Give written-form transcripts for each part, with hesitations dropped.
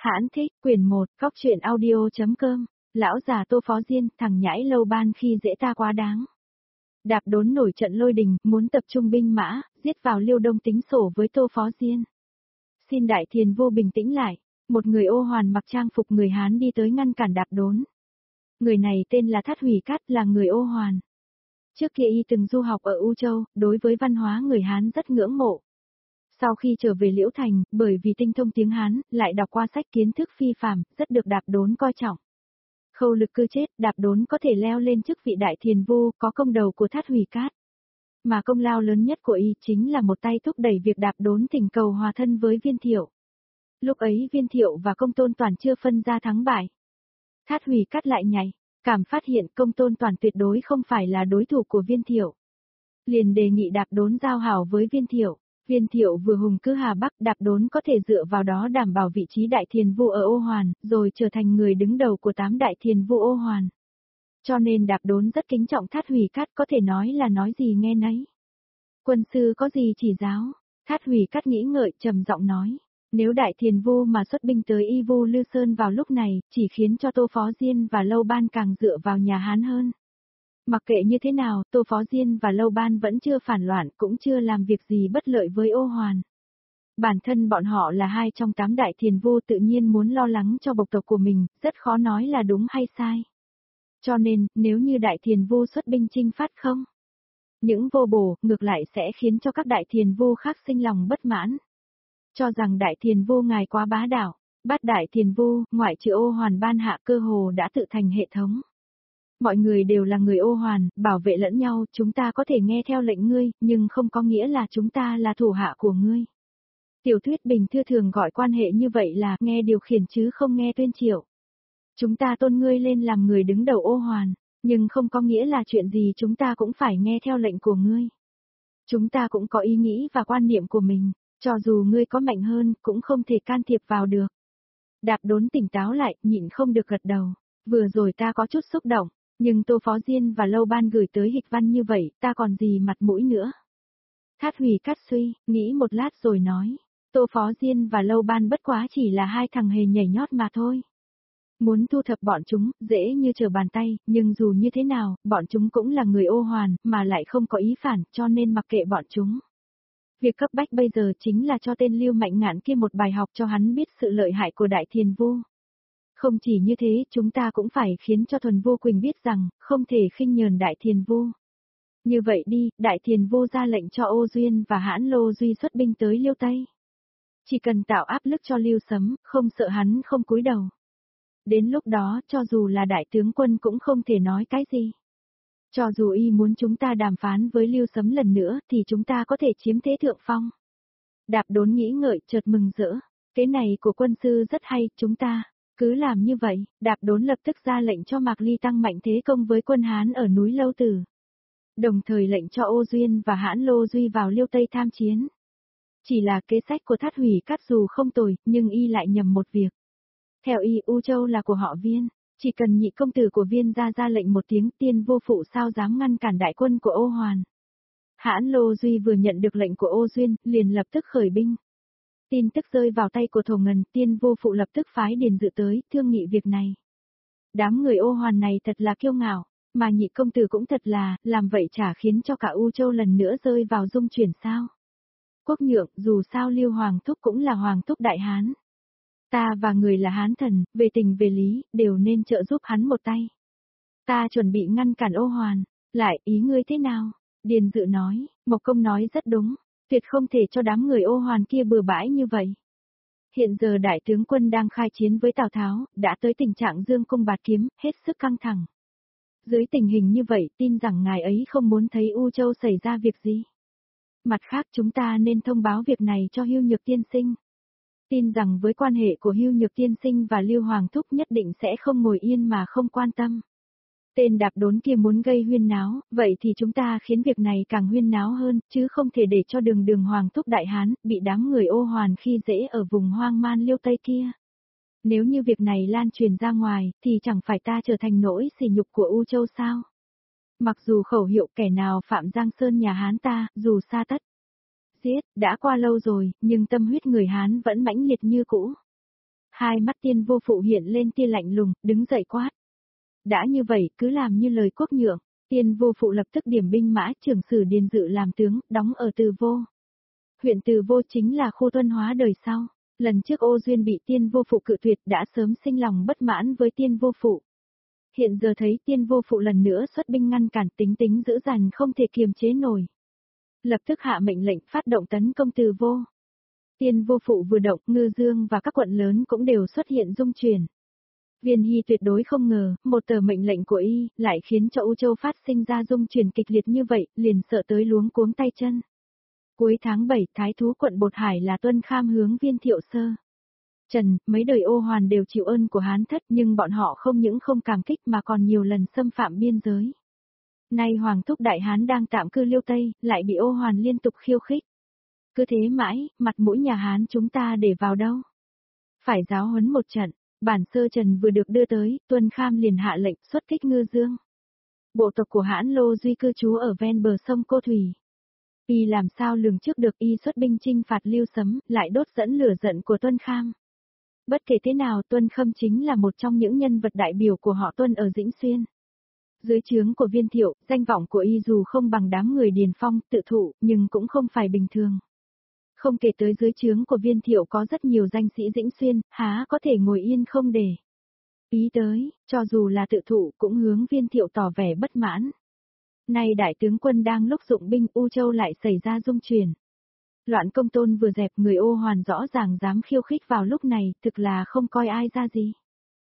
Hãn thích, quyển 1, góc truyện audio.com, lão già Tô Phó Diên, thằng nhãi Lâu Ban khi dễ ta quá đáng. Đạp Đốn nổi trận lôi đình, muốn tập trung binh mã, giết vào Liêu Đông tính sổ với Tô Phó Diên. Xin Đại Thiền Vô bình tĩnh lại, một người ô hoàn mặc trang phục người Hán đi tới ngăn cản Đạp Đốn. Người này tên là Thát Hủy Cát, là người ô hoàn. Trước kia y từng du học ở U Châu, đối với văn hóa người Hán rất ngưỡng mộ. Sau khi trở về Liễu Thành, bởi vì tinh thông tiếng Hán, lại đọc qua sách kiến thức phi phàm, rất được Đạp Đốn coi trọng. Khâu Lực Cư chết, Đạp Đốn có thể leo lên chức vị Đại Thiền Vô, có công đầu của Thát Hủy Cát. Mà công lao lớn nhất của y chính là một tay thúc đẩy việc Đạp Đốn thỉnh cầu hòa thân với Viên Thiệu. Lúc ấy Viên Thiệu và Công Tôn Toàn chưa phân ra thắng bại. Thát Hủy Cát lại nhảy, cảm phát hiện Công Tôn Toàn tuyệt đối không phải là đối thủ của Viên Thiệu. Liền đề nghị Đạp Đốn giao hảo với Viên Thiệu. Viên Thiệu vừa hùng cứ Hà Bắc, Đạp Đốn có thể dựa vào đó đảm bảo vị trí Đại Thiền Vô ở Ô Hoàn, rồi trở thành người đứng đầu của 8 Đại Thiền Vô Ô Hoàn. Cho nên Đạp Đốn rất kính trọng Thát Hủy Cát, có thể nói là nói gì nghe nấy. Quân sư có gì chỉ giáo? Thát Hủy Cát nghĩ ngợi, trầm giọng nói. Nếu Đại Thiền Vô mà xuất binh tới Y Vu Lư Sơn vào lúc này, chỉ khiến cho Tô Phó Diên và Lâu Ban càng dựa vào nhà Hán hơn. Mặc kệ như thế nào, Tô Phó Diên và Lâu Ban vẫn chưa phản loạn, cũng chưa làm việc gì bất lợi với Ô Hoàn. Bản thân bọn họ là 2 trong 8 Đại Thiền Vô, tự nhiên muốn lo lắng cho bộc tộc của mình, rất khó nói là đúng hay sai. Cho nên, nếu như Đại Thiền Vô xuất binh chinh phát không, những vô bổ, ngược lại sẽ khiến cho các Đại Thiền Vô khác sinh lòng bất mãn. Cho rằng Đại Thiền Vô ngài quá bá đạo, Bát Đại Thiền Vô, ngoại trừ Ô Hoàn ban hạ, cơ hồ đã tự thành hệ thống. Mọi người đều là người Ô Hoàn, bảo vệ lẫn nhau, chúng ta có thể nghe theo lệnh ngươi, nhưng không có nghĩa là chúng ta là thủ hạ của ngươi. Tiểu thuyết bình thư thường gọi quan hệ như vậy là nghe điều khiển chứ không nghe tuyên triệu. Chúng ta tôn ngươi lên làm người đứng đầu Ô Hoàn, nhưng không có nghĩa là chuyện gì chúng ta cũng phải nghe theo lệnh của ngươi. Chúng ta cũng có ý nghĩ và quan niệm của mình, cho dù ngươi có mạnh hơn, cũng không thể can thiệp vào được. Đạp Đốn tỉnh táo lại, nhịn không được gật đầu. Vừa rồi ta có chút xúc động. Nhưng Tô Phó Diên và Lâu Ban gửi tới hịch văn như vậy, ta còn gì mặt mũi nữa. Thát Hủy Cát suy, nghĩ một lát rồi nói. Tô Phó Diên và Lâu Ban bất quá chỉ là 2 thằng hề nhảy nhót mà thôi. Muốn thu thập bọn chúng, dễ như trở bàn tay, nhưng dù như thế nào, bọn chúng cũng là người Ô Hoàn, mà lại không có ý phản, cho nên mặc kệ bọn chúng. Việc cấp bách bây giờ chính là cho tên Lưu Mạnh Ngạn kia một bài học cho hắn biết sự lợi hại của Đại Thiền Vô. Không chỉ như thế, chúng ta cũng phải khiến cho Thuần Vô Quỳnh biết rằng, không thể khinh nhờn Đại Thiền Vô. Như vậy đi, Đại Thiền Vô ra lệnh cho Ô Duyên và Hãn Lô Duy xuất binh tới Liêu Tây. Chỉ cần tạo áp lực cho Lưu Sấm, không sợ hắn không cúi đầu. Đến lúc đó, cho dù là đại tướng quân cũng không thể nói cái gì. Cho dù y muốn chúng ta đàm phán với Lưu Sấm lần nữa, thì chúng ta có thể chiếm thế thượng phong. Đạp Đốn nghĩ ngợi, chợt mừng rỡ. Cái này của quân sư rất hay, chúng ta cứ làm như vậy. Đạp Đốn lập tức ra lệnh cho Mạc Ly tăng mạnh thế công với quân Hán ở núi Lâu Tử. Đồng thời lệnh cho Ô Duyên và Hãn Lô Duy vào Liêu Tây tham chiến. Chỉ là kế sách của Thát Hủy Cát dù không tồi, nhưng y lại nhầm một việc. Theo y, U Châu là của họ Viên, chỉ cần nhị công tử của Viên ra lệnh một tiếng, Tiên Vô Phụ sao dám ngăn cản đại quân của Ô Hoàn. Hãn Lô Duy vừa nhận được lệnh của Ô Duyên, liền lập tức khởi binh. Tin tức rơi vào tay của Thổ Ngần, Tiên Vô Phụ lập tức phái Điền Dự tới, thương nghị việc này. Đám người Ô Hoàn này thật là kiêu ngạo, mà nhị công tử cũng thật là, làm vậy chả khiến cho cả U Châu lần nữa rơi vào dung chuyển sao. Quốc nhượng, dù sao Lưu Hoàng Thúc cũng là Hoàng Thúc Đại Hán. Ta và người là Hán thần, về tình về lý, đều nên trợ giúp hắn một tay. Ta chuẩn bị ngăn cản Ô Hoàn, lại ý ngươi thế nào? Điền Dự nói, Mộc Công nói rất đúng, tuyệt không thể cho đám người Ô Hoàn kia bừa bãi như vậy. Hiện giờ đại tướng quân đang khai chiến với Tào Tháo, đã tới tình trạng dương cung bạt kiếm, hết sức căng thẳng. Dưới tình hình như vậy, tin rằng ngài ấy không muốn thấy U Châu xảy ra việc gì. Mặt khác chúng ta nên thông báo việc này cho Hưu Nhược Tiên Sinh. Tin rằng với quan hệ của Hưu Nhược Tiên Sinh và Lưu Hoàng Thúc nhất định sẽ không ngồi yên mà không quan tâm. Tên Đạp Đốn kia muốn gây huyên náo, vậy thì chúng ta khiến việc này càng huyên náo hơn, chứ không thể để cho đường Hoàng Thúc Đại Hán bị đám người Ô Hoàn khi dễ ở vùng hoang man Liêu Tây kia. Nếu như việc này lan truyền ra ngoài, thì chẳng phải ta trở thành nỗi sỉ nhục của U Châu sao? Mặc dù khẩu hiệu kẻ nào phạm Giang Sơn nhà Hán ta, dù xa tất giết, đã qua lâu rồi, nhưng tâm huyết người Hán vẫn mãnh liệt như cũ. Hai mắt Tiên Vô Phụ hiện lên tia lạnh lùng, đứng dậy quát. Đã như vậy, cứ làm như lời quốc nhượng. Tiên Vô Phụ lập tức điểm binh mã trưởng sử Điền Dự làm tướng, đóng ở Từ Vô. Huyện Từ Vô chính là khu tuân hóa đời sau. Lần trước Ô Duyên bị Tiên Vô Phụ cự tuyệt đã sớm sinh lòng bất mãn với Tiên Vô Phụ. Hiện giờ thấy Tiên Vô Phụ lần nữa xuất binh ngăn cản, tính tính dữ dằn không thể kiềm chế nổi. Lập tức hạ mệnh lệnh phát động tấn công Từ Vô. Tiên Vô Phụ vừa động, Ngư Dương và các quận lớn cũng đều xuất hiện dung chuyển. Viên Hy tuyệt đối không ngờ, một tờ mệnh lệnh của y, lại khiến cho U Châu phát sinh ra dung chuyển kịch liệt như vậy, liền sợ tới luống cuống tay chân. Cuối tháng 7, Thái thú quận Bột Hải là Tuân Kham hướng Viên Thiệu Sơ. Trần, mấy đời Ô Hoàn đều chịu ơn của Hán thất, nhưng bọn họ không những không cảm kích mà còn nhiều lần xâm phạm biên giới. Nay Hoàng thúc Đại Hán đang tạm cư Liêu Tây, lại bị Ô Hoàn liên tục khiêu khích. Cứ thế mãi, mặt mũi nhà Hán chúng ta để vào đâu? Phải giáo huấn một trận. Bản sơ Trần vừa được đưa tới, Tuân Kham liền hạ lệnh xuất kích Ngư Dương. Bộ tộc của Hãn Lô Duy cư trú ở ven bờ sông Cô Thủy. Y làm sao lường trước được y xuất binh chinh phạt Lưu Sấm, lại đốt dẫn lửa giận của Tuân Kham. Bất kể thế nào, Tuân Khâm chính là một trong những nhân vật đại biểu của họ Tuân ở Dĩnh Xuyên. Dưới trướng của Viên Thiệu, danh vọng của y dù không bằng đám người Điền Phong, Tự Thụ, nhưng cũng không phải bình thường. Không kể tới dưới trướng của Viên Thiệu có rất nhiều danh sĩ Dĩnh Xuyên, há có thể ngồi yên không để ý tới, cho dù là Tự Thụ cũng hướng Viên Thiệu tỏ vẻ bất mãn. Nay đại tướng quân đang lúc dụng binh, U Châu lại xảy ra dung chuyển. Loạn Công Tôn vừa dẹp, người Ô Hoàn rõ ràng dám khiêu khích vào lúc này, thực là không coi ai ra gì.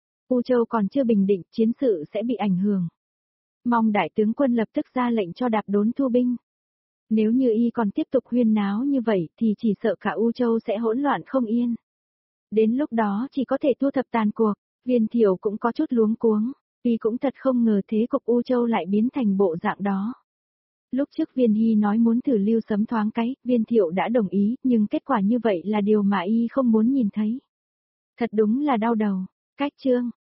U Châu còn chưa bình định, chiến sự sẽ bị ảnh hưởng. Mong đại tướng quân lập tức ra lệnh cho Đạp Đốn thu binh. Nếu như y còn tiếp tục huyên náo như vậy thì chỉ sợ cả U Châu sẽ hỗn loạn không yên. Đến lúc đó chỉ có thể thu thập tàn cuộc. Viên Thiệu cũng có chút luống cuống. Y cũng thật không ngờ thế cục U Châu lại biến thành bộ dạng đó. Lúc trước Viên Hy nói muốn thử Lưu Sấm thoáng cái, Viên Thiệu đã đồng ý, nhưng kết quả như vậy là điều mà y không muốn nhìn thấy. Thật đúng là đau đầu. Cách chương